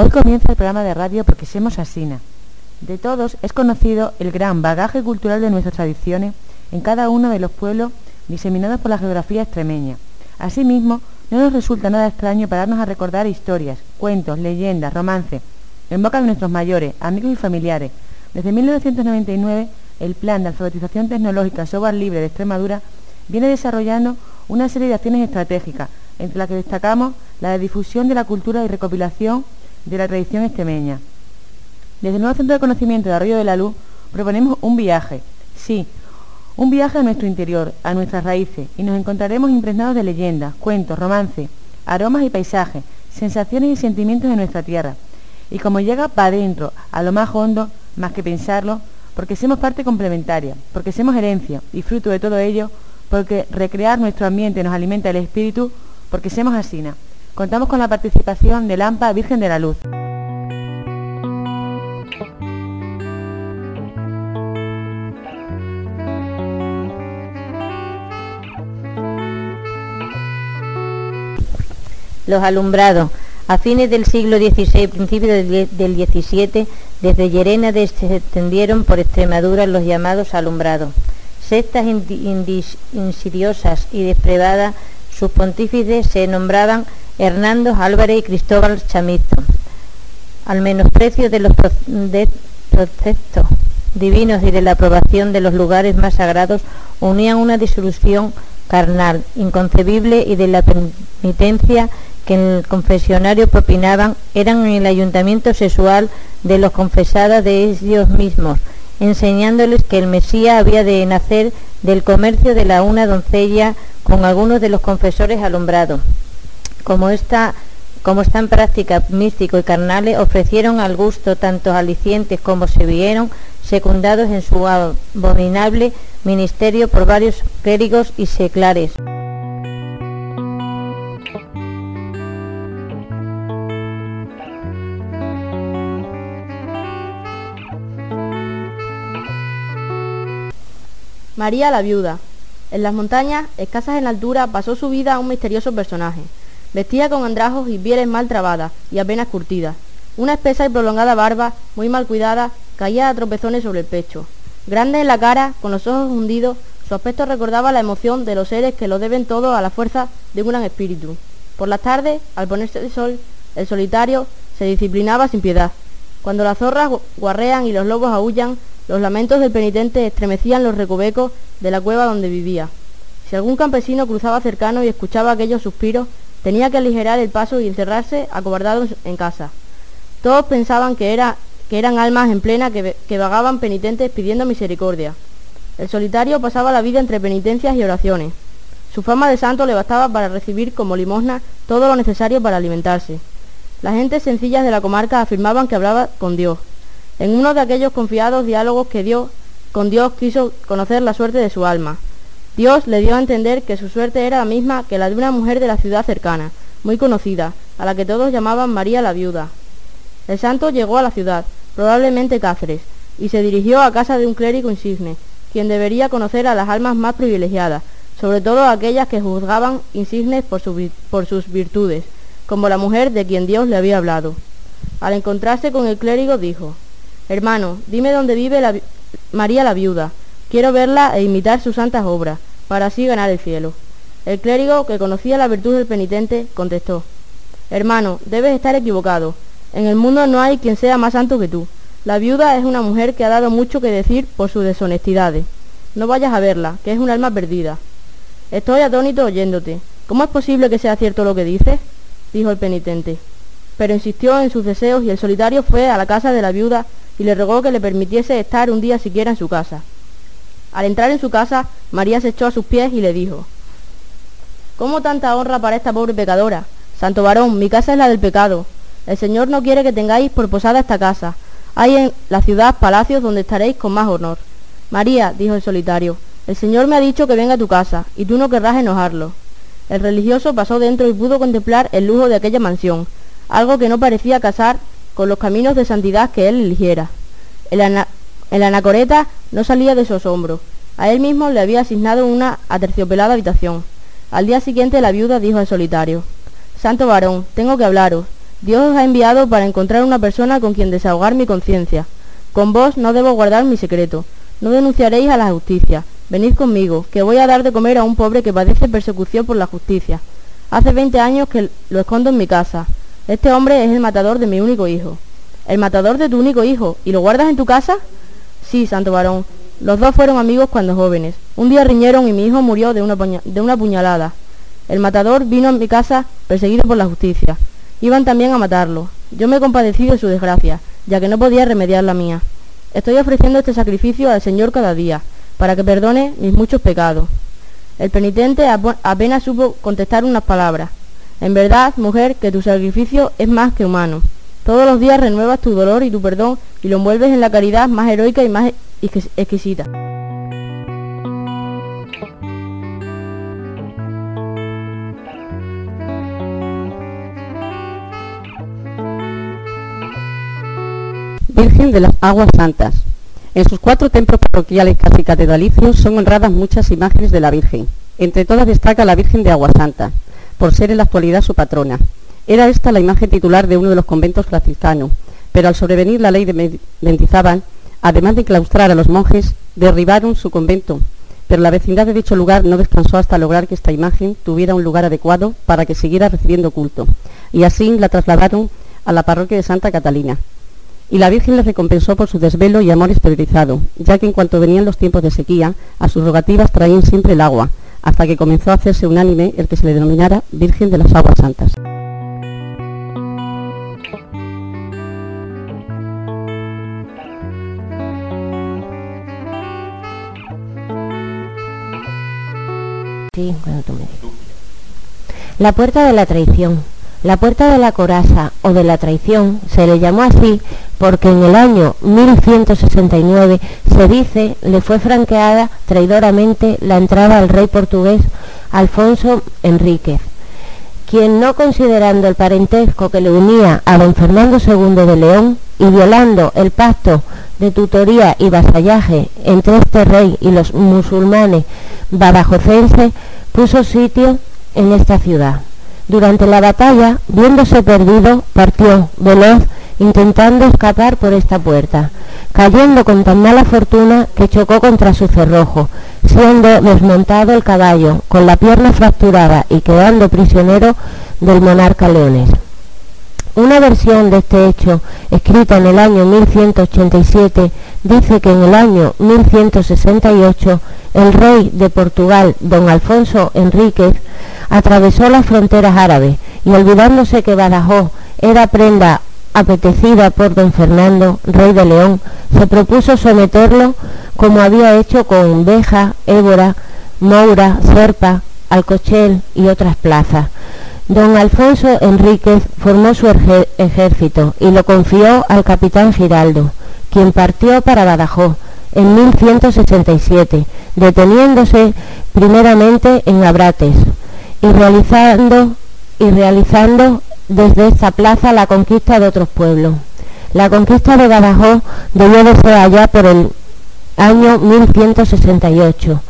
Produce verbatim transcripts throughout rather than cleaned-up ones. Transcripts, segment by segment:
Hoy comienza el programa de radio Porque Semos Asina. De todos es conocido el gran bagaje cultural de nuestras tradiciones en cada uno de los pueblos diseminados por la geografía extremeña. Asimismo, no nos resulta nada extraño pararnos a recordar historias, cuentos, leyendas, romances, en boca de nuestros mayores, amigos y familiares. Desde mil novecientos noventa y nueve, el Plan de Alfabetización Tecnológica Software Libre de Extremadura viene desarrollando una serie de acciones estratégicas, entre las que destacamos la de difusión de la cultura y recopilación de la tradición extremeña. Desde el nuevo Centro de Conocimiento de Arroyo de la Luz proponemos un viaje, sí, un viaje a nuestro interior, a nuestras raíces, y nos encontraremos impregnados de leyendas, cuentos, romances, aromas y paisajes, sensaciones y sentimientos de nuestra tierra. Y como llega para adentro, a lo más hondo, más que pensarlo, porque somos parte complementaria, porque somos herencia y fruto de todo ello, porque recrear nuestro ambiente nos alimenta el espíritu, porque somos Asina. Contamos con la participación de Lampa Virgen de la Luz. Los alumbrados. A fines del siglo dieciséis, principios del diecisiete, desde Llerena se extendieron por Extremadura los llamados alumbrados. Sectas insidiosas y depravadas, sus pontífices se nombraban Hernando Álvarez y Cristóbal Chamizo. Al menosprecio de los preceptos divinos y de la aprobación de los lugares más sagrados, unían una disolución carnal, inconcebible, y de la penitencia que en el confesionario propinaban eran en el ayuntamiento sexual de los confesados de ellos mismos, enseñándoles que el Mesías había de nacer del comercio de la una doncella con algunos de los confesores alumbrados. Como esta, como están prácticas místicos y carnales, ofrecieron al gusto tantos alicientes como se vieron secundados en su abominable ministerio por varios clérigos y seglares. María la Viuda. En las montañas, escasas en altura, pasó su vida un misterioso personaje. Vestía con andrajos y pieles mal trabadas y apenas curtidas. Una espesa y prolongada barba, muy mal cuidada, caía a tropezones sobre el pecho. Grande en la cara, con los ojos hundidos, su aspecto recordaba la emoción de los seres que lo deben todo a la fuerza de un gran espíritu. Por las tardes, al ponerse el sol, el solitario se disciplinaba sin piedad. Cuando las zorras guarrean y los lobos aúllan, los lamentos del penitente estremecían los recovecos de la cueva donde vivía. Si algún campesino cruzaba cercano y escuchaba aquellos suspiros, tenía que aligerar el paso y encerrarse acobardado en casa. Todos pensaban que, era, que eran almas en plena que, que vagaban penitentes pidiendo misericordia. El solitario pasaba la vida entre penitencias y oraciones. Su fama de santo le bastaba para recibir como limosna todo lo necesario para alimentarse. Las gentes sencillas de la comarca afirmaban que hablaba con Dios. En uno de aquellos confiados diálogos que dio con Dios quiso conocer la suerte de su alma. Dios le dio a entender que su suerte era la misma que la de una mujer de la ciudad cercana, muy conocida, a la que todos llamaban María la Viuda. El santo llegó a la ciudad, probablemente Cáceres, y se dirigió a casa de un clérigo insigne, quien debería conocer a las almas más privilegiadas, sobre todo a aquellas que juzgaban insignes por, su, por sus virtudes, como la mujer de quien Dios le había hablado. Al encontrarse con el clérigo dijo: «Hermano, dime dónde vive la María la Viuda. Quiero verla e imitar sus santas obras, para así ganar el cielo». El clérigo, que conocía la virtud del penitente, contestó: «Hermano, debes estar equivocado. En el mundo no hay quien sea más santo que tú. La viuda es una mujer que ha dado mucho que decir por sus deshonestidades. No vayas a verla, que es un alma perdida». «Estoy atónito oyéndote. ¿Cómo es posible que sea cierto lo que dices?», dijo el penitente. Pero insistió en sus deseos y el solitario fue a la casa de la viuda y le rogó que le permitiese estar un día siquiera en su casa. Al entrar en su casa, María se echó a sus pies y le dijo: «¿Cómo tanta honra para esta pobre pecadora? Santo varón, mi casa es la del pecado. El Señor no quiere que tengáis por posada esta casa. Hay en la ciudad palacios donde estaréis con más honor». «María», dijo el solitario, «el Señor me ha dicho que venga a tu casa, y tú no querrás enojarlo». El religioso pasó dentro y pudo contemplar el lujo de aquella mansión, algo que no parecía casar con los caminos de santidad que él eligiera. El, ana el anacoreta no salía de su asombro. A él mismo le había asignado una aterciopelada habitación. Al día siguiente la viuda dijo al solitario: «Santo varón, tengo que hablaros. Dios os ha enviado para encontrar una persona con quien desahogar mi conciencia. Con vos no debo guardar mi secreto. No denunciaréis a la justicia. Venid conmigo, que voy a dar de comer a un pobre que padece persecución por la justicia. Hace veinte años que lo escondo en mi casa. Este hombre es el matador de mi único hijo. ¿El matador de tu único hijo? ¿Y lo guardas en tu casa? Sí, santo varón. Los dos fueron amigos cuando jóvenes. Un día riñeron y mi hijo murió de una, de una puñalada. El matador vino a mi casa perseguido por la justicia. Iban también a matarlo. Yo me compadecí de su desgracia, ya que no podía remediar la mía. Estoy ofreciendo este sacrificio al Señor cada día, para que perdone mis muchos pecados. El penitente apenas supo contestar unas palabras. En verdad, mujer, que tu sacrificio es más que humano. Todos los días renuevas tu dolor y tu perdón y lo envuelves en la caridad más heroica y más exquisita. Virgen de las Aguas Santas. En sus cuatro templos parroquiales casi catedralicios son honradas muchas imágenes de la Virgen. Entre todas destaca la Virgen de Aguas Santas, por ser en la actualidad su patrona. Era esta la imagen titular de uno de los conventos franciscanos, pero al sobrevenir la ley de Mendizábal, además de claustrar a los monjes, derribaron su convento, pero la vecindad de dicho lugar no descansó hasta lograr que esta imagen tuviera un lugar adecuado para que siguiera recibiendo culto, y así la trasladaron a la parroquia de Santa Catalina. Y la Virgen les recompensó por su desvelo y amor exteriorizado, ya que en cuanto venían los tiempos de sequía, a sus rogativas traían siempre el agua, hasta que comenzó a hacerse unánime el que se le denominara Virgen de las Aguas Santas. Sí, cuando tú me digas. La puerta de la traición. La puerta de la coraza o de la traición se le llamó así porque en el año mil ciento sesenta y nueve se dice le fue franqueada traidoramente la entrada al rey portugués Alfonso Enríquez, quien, no considerando el parentesco que le unía a don Fernando segundo de León y violando el pacto de tutoría y vasallaje entre este rey y los musulmanes badajocenses, puso sitio en esta ciudad. Durante la batalla, viéndose perdido, partió veloz, intentando escapar por esta puerta, cayendo con tan mala fortuna que chocó contra su cerrojo, siendo desmontado el caballo, con la pierna fracturada y quedando prisionero del monarca leonés. Una versión de este hecho, escrita en el año mil ciento ochenta y siete, dice que en el año mil ciento sesenta y ocho, el rey de Portugal, don Alfonso Enríquez, atravesó las fronteras árabes y, olvidándose que Badajoz era prenda apetecida por don Fernando, rey de León, se propuso someterlo como había hecho con Béjar, Évora, Moura, Serpa, Alcochel y otras plazas. Don Alfonso Enríquez formó su ejército y lo confió al capitán Giraldo, quien partió para Badajoz en mil ciento sesenta y siete, deteniéndose primeramente en Abrates y realizando, y realizando desde esta plaza la conquista de otros pueblos. La conquista de Badajoz debió de ser allá por el año mil ciento sesenta y ocho.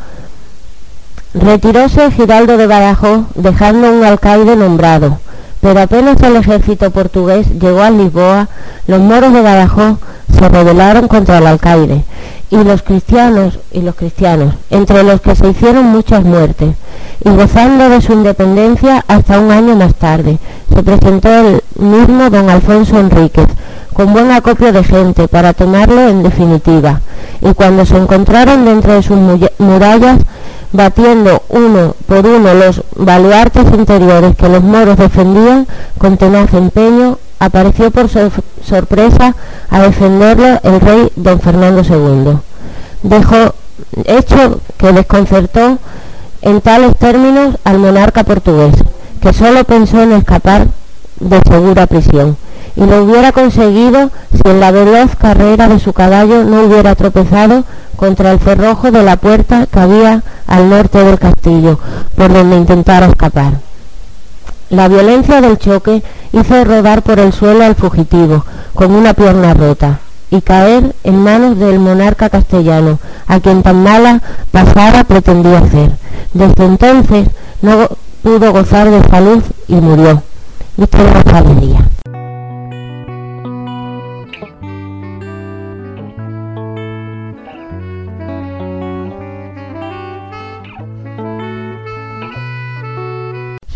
Retiróse Giraldo de Badajoz dejando un alcaide nombrado, pero apenas el ejército portugués llegó a Lisboa, los moros de Badajoz se rebelaron contra el alcaide y los cristianos y los cristianos, entre los que se hicieron muchas muertes, y gozando de su independencia hasta un año más tarde, se presentó el mismo don Alfonso Enríquez, con buen acopio de gente para tomarlo en definitiva, y cuando se encontraron dentro de sus murallas, batiendo uno por uno los baluartes interiores que los moros defendían con tenaz empeño, apareció por sor sorpresa a defenderlo el rey don Fernando segundo. Dejó, hecho que desconcertó en tales términos al monarca portugués, que solo pensó en escapar de segura prisión, y lo hubiera conseguido si en la veloz carrera de su caballo no hubiera tropezado contra el cerrojo de la puerta que había al norte del castillo, por donde intentara escapar. La violencia del choque hizo rodar por el suelo al fugitivo, con una pierna rota, y caer en manos del monarca castellano, a quien tan mala pasada pretendía hacer. Desde entonces no pudo gozar de salud y murió. Víctor González Díaz.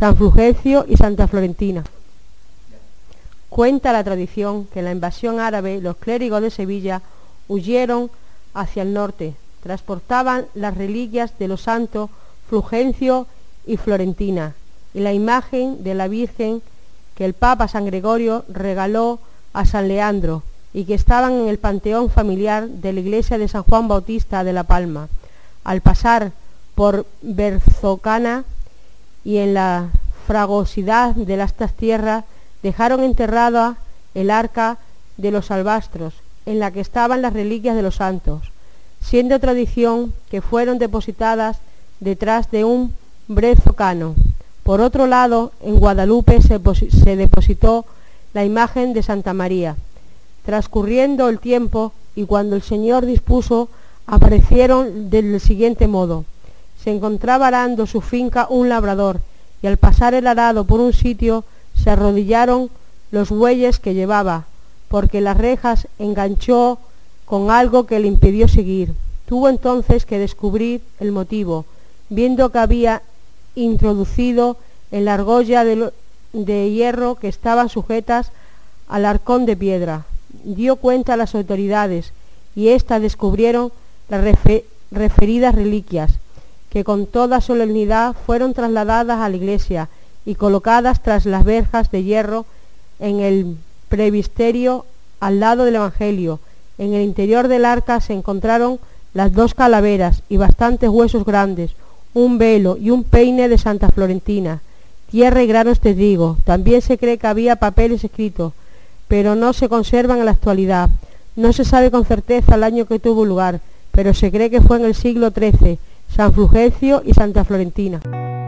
San Fulgencio y Santa Florentina. Cuenta la tradición que en la invasión árabe los clérigos de Sevilla huyeron hacia el norte, transportaban las reliquias de los santos Fulgencio y Florentina y la imagen de la Virgen que el Papa San Gregorio regaló a San Leandro y que estaban en el panteón familiar de la iglesia de San Juan Bautista de La Palma. Al pasar por Berzocana y en la fragosidad de estas tierras dejaron enterrada el arca de los albastros en la que estaban las reliquias de los santos, siendo tradición que fueron depositadas detrás de un brezocano. Por otro lado, en Guadalupe se, se depositó la imagen de Santa María. Transcurriendo el tiempo y cuando el Señor dispuso, aparecieron del siguiente modo. Se encontraba arando su finca un labrador, y al pasar el arado por un sitio, se arrodillaron los bueyes que llevaba, porque las rejas enganchó con algo que le impidió seguir. Tuvo entonces que descubrir el motivo, viendo que había introducido en la argolla de, de hierro que estaban sujetas al arcón de piedra. Dio cuenta a las autoridades, y éstas descubrieron las refe, referidas reliquias, que con toda solemnidad fueron trasladadas a la iglesia y colocadas tras las verjas de hierro en el presbiterio al lado del Evangelio. En el interior del arca se encontraron las dos calaveras y bastantes huesos grandes, un velo y un peine de Santa Florentina, tierra y granos de trigo. También se cree que había papeles escritos, pero no se conservan en la actualidad. No se sabe con certeza el año que tuvo lugar, pero se cree que fue en el siglo trece, San Fulgencio y Santa Florentina.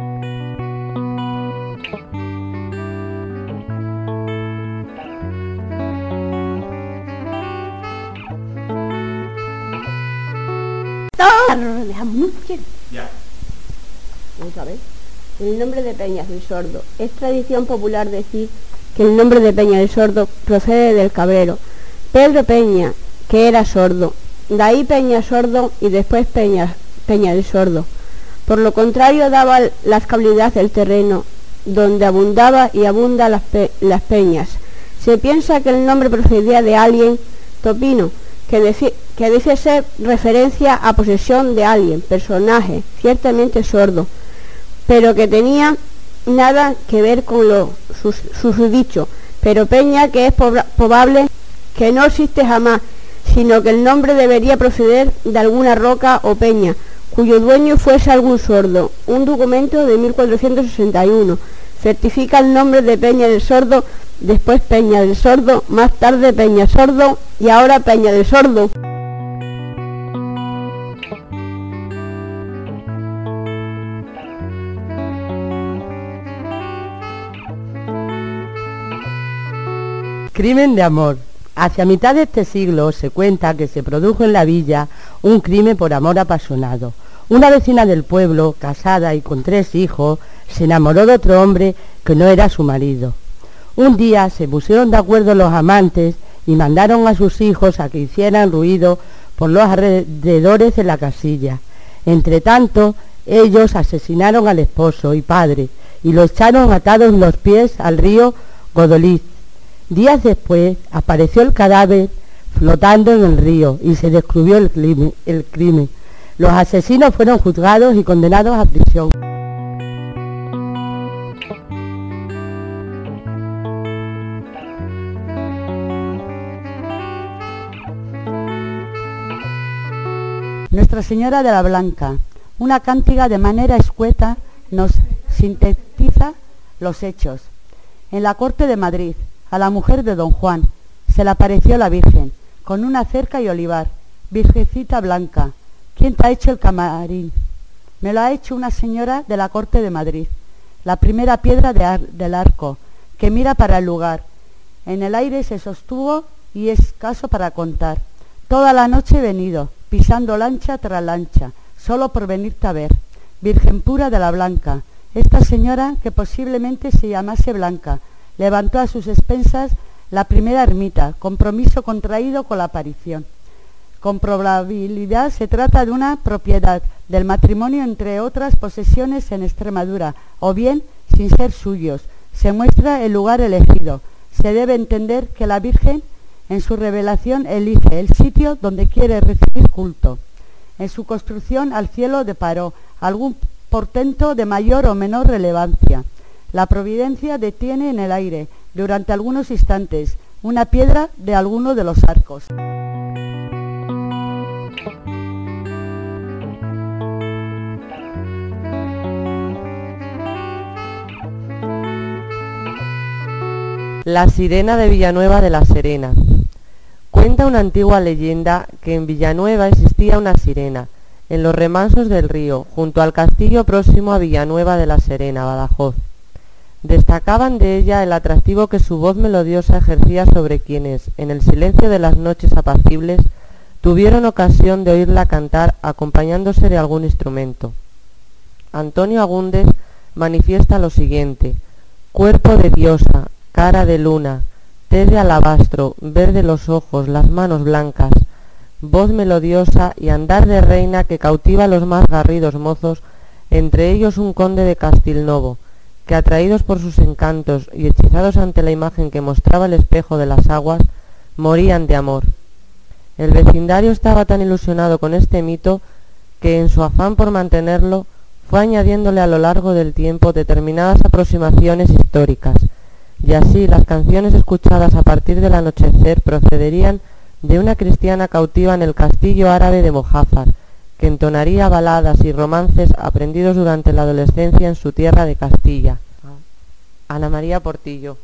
Vamos a ver. El nombre de Peñas del Sordo. Es tradición popular decir que el nombre de Peña del Sordo procede del cabrero Pedro Peña, que era sordo. De ahí Peña Sordo y después Peña, Peña del Sordo. Por lo contrario, daba la escabilidad del terreno, donde abundaba y abunda las, pe las peñas. Se piensa que el nombre procedía de alguien, Topino, que, deci que dice ser referencia a posesión de alguien, personaje, ciertamente sordo, pero que tenía nada que ver con lo sus, susdicho, pero Peña, que es probable que no existe jamás, sino que el nombre debería proceder de alguna roca o peña, cuyo dueño fuese algún sordo. Un documento de mil cuatrocientos sesenta y uno certifica el nombre de Peña del Sordo, después Peña del Sordo, más tarde Peña Sordo y ahora Peña del Sordo. Crimen de amor. Hacia mitad de este siglo se cuenta que se produjo en la villa un crimen por amor apasionado. Una vecina del pueblo, casada y con tres hijos, se enamoró de otro hombre que no era su marido. Un día se pusieron de acuerdo los amantes y mandaron a sus hijos a que hicieran ruido por los alrededores de la casilla. Entretanto, ellos asesinaron al esposo y padre y lo echaron atados los pies al río Godoliz. Días después apareció el cadáver flotando en el río y se descubrió el crimen, el crimen. Los asesinos fueron juzgados y condenados a prisión. Nuestra Señora de la Blanca, una cántiga de manera escueta nos sintetiza los hechos. En la corte de Madrid, a la mujer de don Juan se le apareció la Virgen, con una cerca y olivar. Virgencita blanca, ¿quién te ha hecho el camarín? Me lo ha hecho una señora de la corte de Madrid. La primera piedra de ar del arco, que mira para el lugar. En el aire se sostuvo y es caso para contar. Toda la noche he venido, pisando lancha tras lancha, solo por venirte a ver. Virgen pura de la Blanca, esta señora, que posiblemente se llamase Blanca, levantó a sus expensas la primera ermita, compromiso contraído con la aparición. Con probabilidad se trata de una propiedad del matrimonio entre otras posesiones en Extremadura, o bien sin ser suyos. Se muestra el lugar elegido. Se debe entender que la Virgen en su revelación elige el sitio donde quiere recibir culto. En su construcción al cielo deparó algún portento de mayor o menor relevancia. La providencia detiene en el aire, durante algunos instantes, una piedra de alguno de los arcos. La sirena de Villanueva de la Serena. Cuenta una antigua leyenda que en Villanueva existía una sirena, en los remansos del río, junto al castillo próximo a Villanueva de la Serena, Badajoz. Destacaban de ella el atractivo que su voz melodiosa ejercía sobre quienes, en el silencio de las noches apacibles, tuvieron ocasión de oírla cantar acompañándose de algún instrumento. Antonio Agúndez manifiesta lo siguiente: cuerpo de diosa, cara de luna, tez de alabastro, verde los ojos, las manos blancas, voz melodiosa y andar de reina que cautiva a los más garridos mozos, entre ellos un conde de Castilnovo, que atraídos por sus encantos y hechizados ante la imagen que mostraba el espejo de las aguas, morían de amor. El vecindario estaba tan ilusionado con este mito que en su afán por mantenerlo fue añadiéndole a lo largo del tiempo determinadas aproximaciones históricas, y así las canciones escuchadas a partir del anochecer procederían de una cristiana cautiva en el castillo árabe de Mojáfar, que entonaría baladas y romances aprendidos durante la adolescencia en su tierra de Castilla. Ana María Portillo.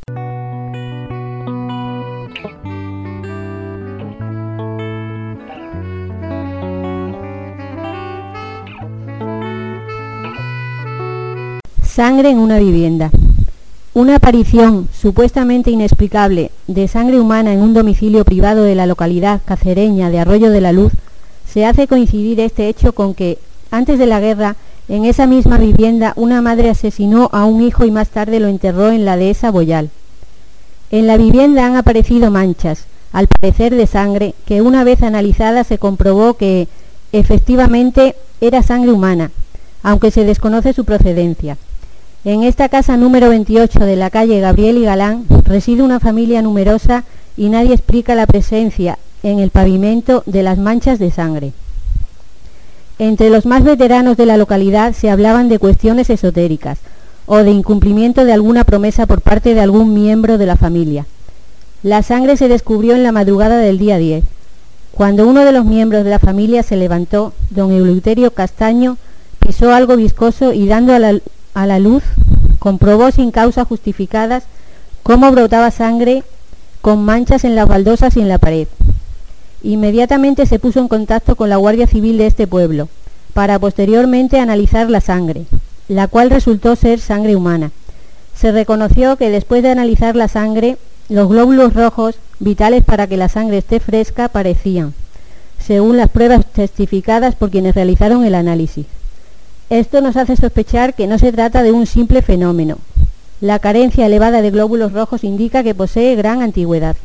Sangre en una vivienda. Una aparición supuestamente inexplicable de sangre humana en un domicilio privado de la localidad cacereña de Arroyo de la Luz se hace coincidir este hecho con que, antes de la guerra, en esa misma vivienda una madre asesinó a un hijo y más tarde lo enterró en la dehesa Boyal. En la vivienda han aparecido manchas, al parecer de sangre, que una vez analizada se comprobó que efectivamente era sangre humana, aunque se desconoce su procedencia. En esta casa número veintiocho de la calle Gabriel y Galán reside una familia numerosa y nadie explica la presencia en el pavimento de las manchas de sangre. Entre los más veteranos de la localidad se hablaban de cuestiones esotéricas o de incumplimiento de alguna promesa por parte de algún miembro de la familia. La sangre se descubrió en la madrugada del día diez. Cuando uno de los miembros de la familia se levantó, don Eleuterio Castaño pisó algo viscoso y dando a la A la luz, comprobó sin causas justificadas cómo brotaba sangre con manchas en las baldosas y en la pared. Inmediatamente se puso en contacto con la Guardia Civil de este pueblo, para posteriormente analizar la sangre, la cual resultó ser sangre humana. Se reconoció que después de analizar la sangre, los glóbulos rojos, vitales para que la sangre esté fresca, parecían, según las pruebas testificadas por quienes realizaron el análisis. Esto nos hace sospechar que no se trata de un simple fenómeno. La carencia elevada de glóbulos rojos indica que posee gran antigüedad.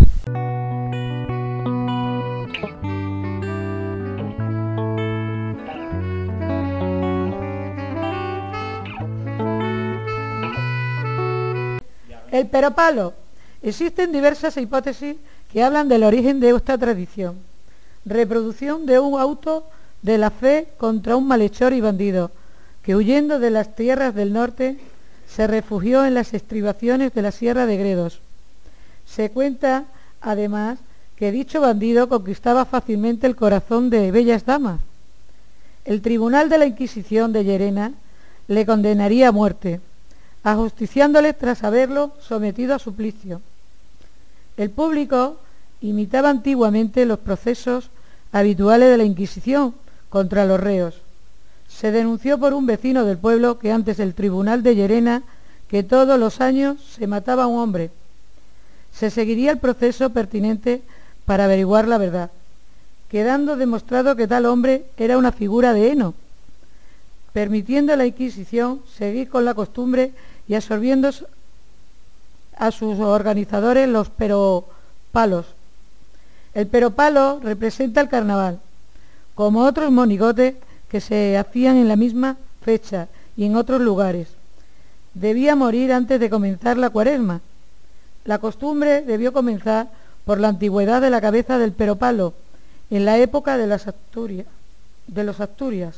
El peropalo. Existen diversas hipótesis que hablan del origen de esta tradición. Reproducción de un auto de la fe contra un malhechor y bandido, que huyendo de las tierras del norte se refugió en las estribaciones de la Sierra de Gredos. Se cuenta, además, que dicho bandido conquistaba fácilmente el corazón de bellas damas. El tribunal de la Inquisición de Llerena le condenaría a muerte, ajusticiándole tras haberlo sometido a suplicio. El público imitaba antiguamente los procesos habituales de la Inquisición contra los reos. Se denunció por un vecino del pueblo que antes del tribunal de Llerena que todos los años se mataba a un hombre. Se seguiría el proceso pertinente para averiguar la verdad, quedando demostrado que tal hombre era una figura de heno, permitiendo a la Inquisición seguir con la costumbre y absorbiendo a sus organizadores los peropalos. El peropalo representa el carnaval, como otros monigotes que se hacían en la misma fecha y en otros lugares. debía morir antes de comenzar la cuaresma. La costumbre debió comenzar por la antigüedad de la cabeza del peropalo, en la época de las Asturias, de los Asturias.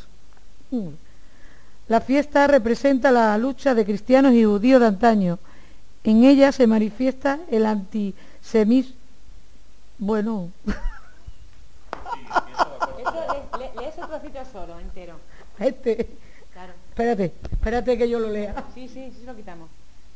La fiesta representa la lucha de cristianos y judíos de antaño. En ella se manifiesta el antisemitismo. Bueno. Lee ese trocito solo, entero. Este. Claro. Espérate, espérate que yo lo lea. Sí, sí, sí lo quitamos.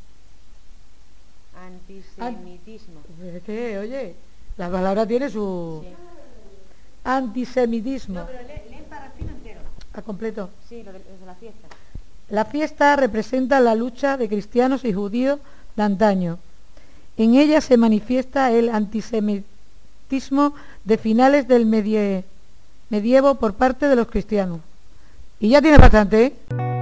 Antisemitismo. Es que, oye, la palabra tiene su... Sí. Antisemitismo. No, pero lee, lee el parrafino entero. A completo. Sí, lo de, lo de la fiesta. La fiesta representa la lucha de cristianos y judíos de antaño. En ella se manifiesta el antisemitismo de finales del medie, medievo por parte de los cristianos. Y ya tiene bastante, ¿eh?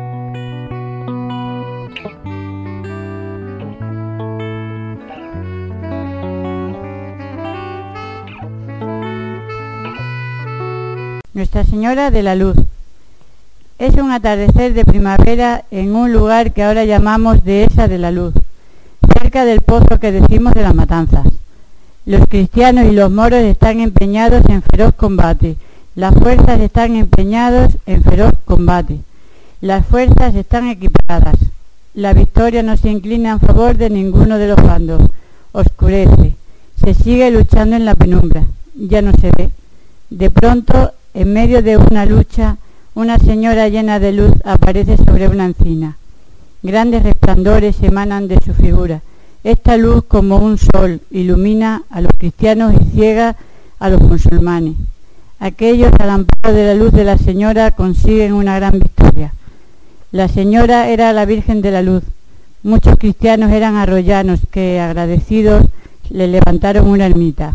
Nuestra Señora de la Luz. Es un atardecer de primavera en un lugar que ahora llamamos Dehesa de la Luz, cerca del pozo que decimos de las Matanzas. Los cristianos y los moros están empeñados en feroz combate. Las fuerzas están empeñados en feroz combate. Las fuerzas están equiparadas. La victoria no se inclina en favor de ninguno de los bandos. Oscurece. Se sigue luchando en la penumbra. Ya no se ve. De pronto, en medio de una lucha, una señora llena de luz aparece sobre una encina. Grandes resplandores emanan de su figura. Esta luz, como un sol, ilumina a los cristianos y ciega a los musulmanes. Aquellos, al amparo de la luz de la señora, consiguen una gran victoria. La señora era la Virgen de la Luz. Muchos cristianos eran arroyanos que, agradecidos, le levantaron una ermita.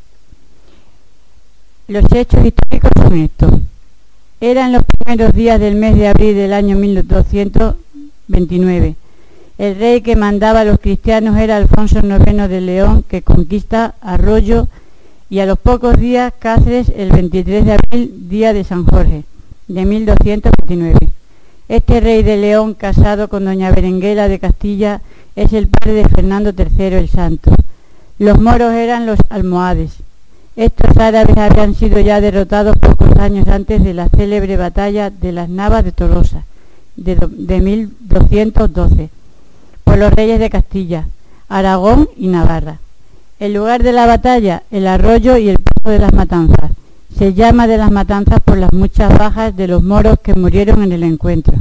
Los hechos históricos son estos. Eran los primeros días del mes de abril del año mil doscientos veintinueve. El rey que mandaba a los cristianos era Alfonso noveno de León, que conquista Arroyo, y a los pocos días Cáceres, el veintitrés de abril, día de San Jorge, de mil doscientos veintinueve. Este rey de León, casado con doña Berenguela de Castilla, es el padre de Fernando tercero el Santo. Los moros eran los almohades. Estos árabes habían sido ya derrotados pocos años antes de la célebre batalla de las Navas de Tolosa, de, de mil doscientos doce, por los reyes de Castilla, Aragón y Navarra. El lugar de la batalla, el arroyo y el pozo de las Matanzas. Se llama de las Matanzas por las muchas bajas de los moros que murieron en el encuentro.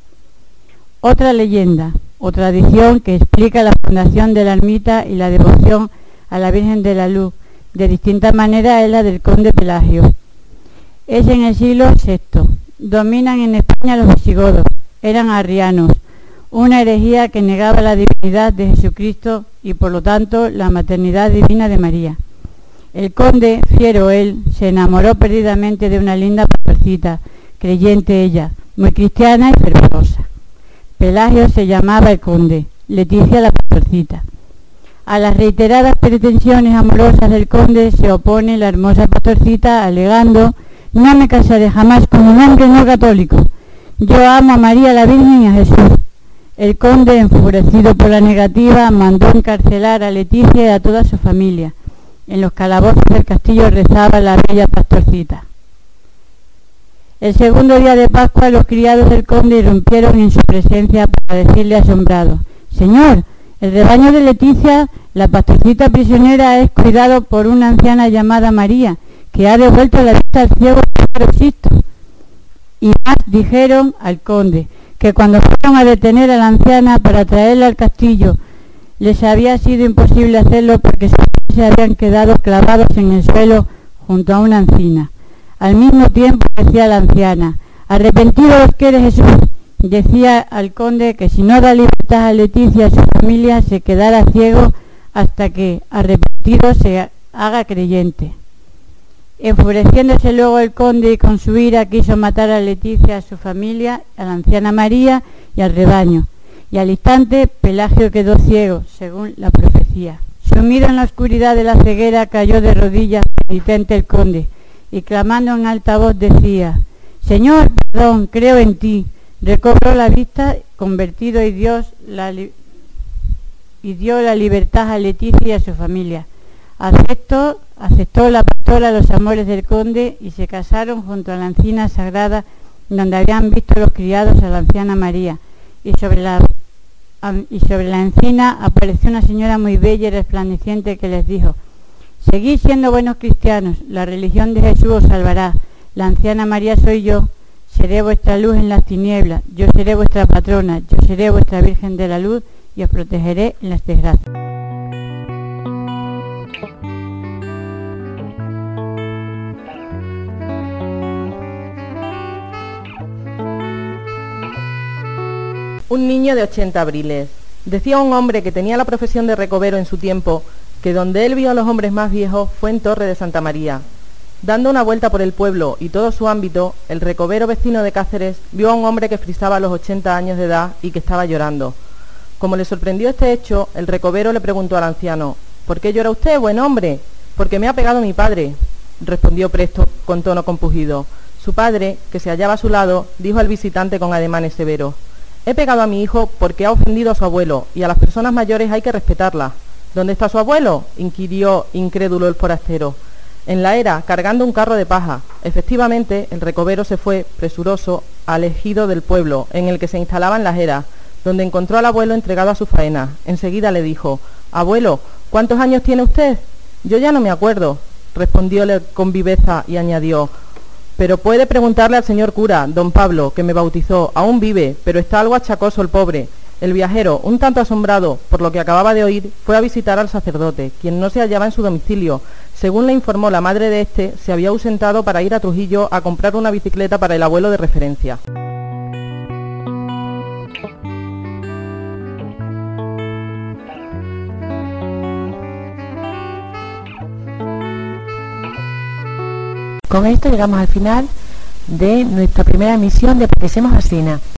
Otra leyenda o tradición que explica la fundación de la ermita y la devoción a la Virgen de la Luz de distinta manera es la del conde Pelagio. Es en el siglo sexto. Dominan en España los visigodos. Eran arrianos, una herejía que negaba la divinidad de Jesucristo y por lo tanto la maternidad divina de María. El conde, fiero él, se enamoró perdidamente de una linda pastorcita, creyente ella, muy cristiana y fervorosa. Pelagio se llamaba el conde, Leticia la pastorcita. A las reiteradas pretensiones amorosas del conde se opone la hermosa pastorcita alegando: no me casaré jamás con un hombre no católico. Yo amo a María la Virgen y a Jesús. El conde, enfurecido por la negativa, mandó encarcelar a Leticia y a toda su familia. En los calabozos del castillo rezaba la bella pastorcita. El segundo día de Pascua los criados del conde irrumpieron en su presencia para decirle asombrados: Señor, el rebaño de Leticia, la pastorcita prisionera, es cuidado por una anciana llamada María, que ha devuelto la vista al ciego Pedro Sisto. Y más dijeron al conde que cuando fueron a detener a la anciana para traerla al castillo, les había sido imposible hacerlo porque sus pies se habían quedado clavados en el suelo junto a una encina. Al mismo tiempo decía la anciana: arrepentidos que eres Jesús. Decía al conde que si no da libertad a Leticia y a su familia se quedará ciego hasta que, arrepentido, se haga creyente. Enfureciéndose luego el conde y con su ira quiso matar a Leticia, a su familia, a la anciana María y al rebaño. Y al instante Pelagio quedó ciego, según la profecía. Sumido en la oscuridad de la ceguera cayó de rodillas penitente el conde y clamando en alta voz decía: Señor, perdón, creo en ti. Recobró la vista convertido y Dios la li- y dio la libertad a Leticia y a su familia. Aceptó, aceptó la pastora los amores del conde y se casaron junto a la encina sagrada donde habían visto los criados a la anciana María, y sobre la, y sobre la encina apareció una señora muy bella y resplandeciente que les dijo: seguid siendo buenos cristianos, la religión de Jesús os salvará, la anciana María soy yo, seré vuestra luz en las tinieblas, yo seré vuestra patrona, yo seré vuestra Virgen de la Luz y os protegeré en las desgracias. Un niño de ochenta abriles. Decía un hombre que tenía la profesión de recovero en su tiempo, que donde él vio a los hombres más viejos fue en Torre de Santa María. Dando una vuelta por el pueblo y todo su ámbito, el recovero vecino de Cáceres vio a un hombre que frisaba los ochenta años de edad y que estaba llorando. Como le sorprendió este hecho, el recovero le preguntó al anciano: ¿por qué llora usted, buen hombre? Porque me ha pegado mi padre, respondió presto con tono compungido. Su padre, que se hallaba a su lado, dijo al visitante con ademanes severos: he pegado a mi hijo porque ha ofendido a su abuelo, y a las personas mayores hay que respetarlas. ¿Dónde está su abuelo?, inquirió incrédulo el forastero. En la era, cargando un carro de paja. Efectivamente, el recovero se fue, presuroso, al ejido del pueblo, en el que se instalaban las eras, donde encontró al abuelo entregado a su faena. Enseguida le dijo: abuelo, ¿cuántos años tiene usted? Yo ya no me acuerdo, respondióle con viveza y añadió: pero puede preguntarle al señor cura, don Pablo, que me bautizó, aún vive, pero está algo achacoso el pobre. El viajero, un tanto asombrado por lo que acababa de oír, fue a visitar al sacerdote, quien no se hallaba en su domicilio. Según le informó la madre de este, se había ausentado para ir a Trujillo a comprar una bicicleta para el abuelo de referencia. Con esto llegamos al final de nuestra primera emisión de Porque Semos Asina.